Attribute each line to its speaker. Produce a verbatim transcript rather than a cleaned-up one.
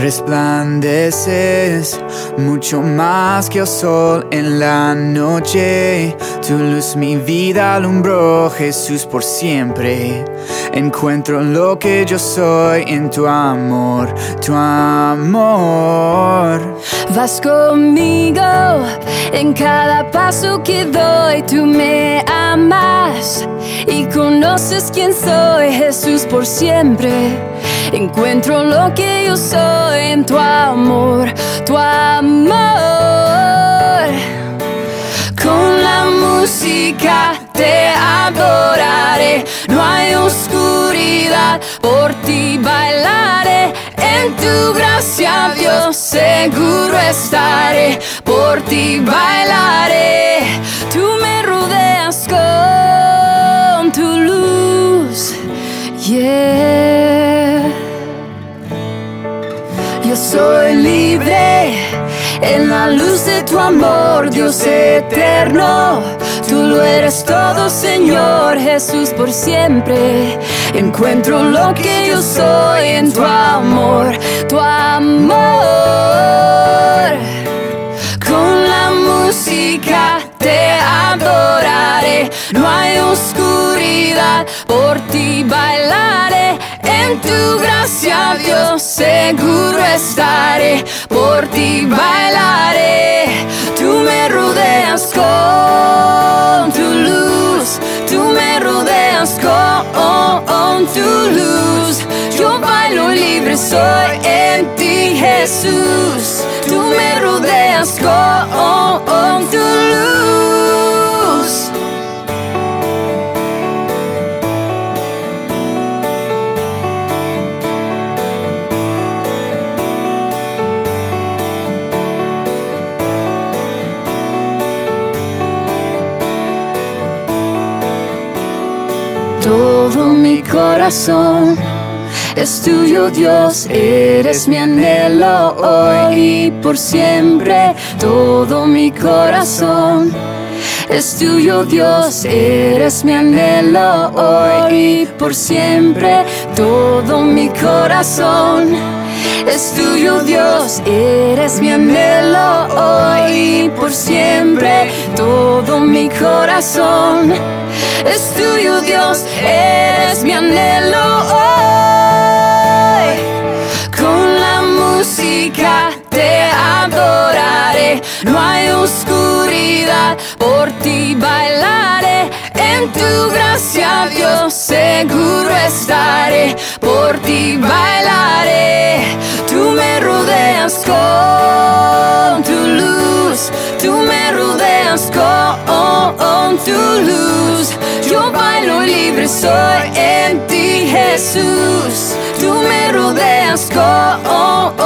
Speaker 1: Resplandeces mucho más que el sol en la noche. Tu luz mi vida alumbró, Jesús, por siempre. Encuentro lo que yo soy en tu amor, tu amor.
Speaker 2: Vas conmigo en cada paso que doy, tú me amas y conoces quién soy, Jesús, por siempre. Encuentro lo que yo soy en tu amor, tu amor. Con la música te adoraré, no hay oscuridad, por ti bailaré. En tu gracia, Dios, seguro estaré, por ti bailaré. Tú me rodeas con tu luz, yeah. Yo soy libre en la luz de tu amor, Dios eterno. Tú lo eres todo, Señor, Jesús, por siempre. Encuentro lo que yo soy en tu amor, tu amor. Con la música te adoraré, no hay oscuridad, por ti bailaré. En tu gracia, Dios, seguro estaré, por ti bailaré. Tú me rodeas con tu luz, tú me rodeas con tu luz. Yo bailo libre, soy en ti, Jesús. Tú me rodeas con tu luz. Todo mi corazón es tuyo, Dios, eres mi anhelo hoy y por siempre. Todo mi corazón es tuyo, Dios, eres mi anhelo hoy y por siempre. Todo mi corazón es tuyo, Dios, eres mi anhelo hoy y por siempre. Todo mi corazón es tuyo, Dios, eres mi anhelo hoy. Con la música te adoraré, no hay oscuridad, por ti bailaré. En tu gracia, Dios, seguro estaré, por ti bailaré. Tú me rodeas con tu luz, tú me rodeas con tu luz. Yo bailo libre, soy en ti, Jesús. Tú me rodeas con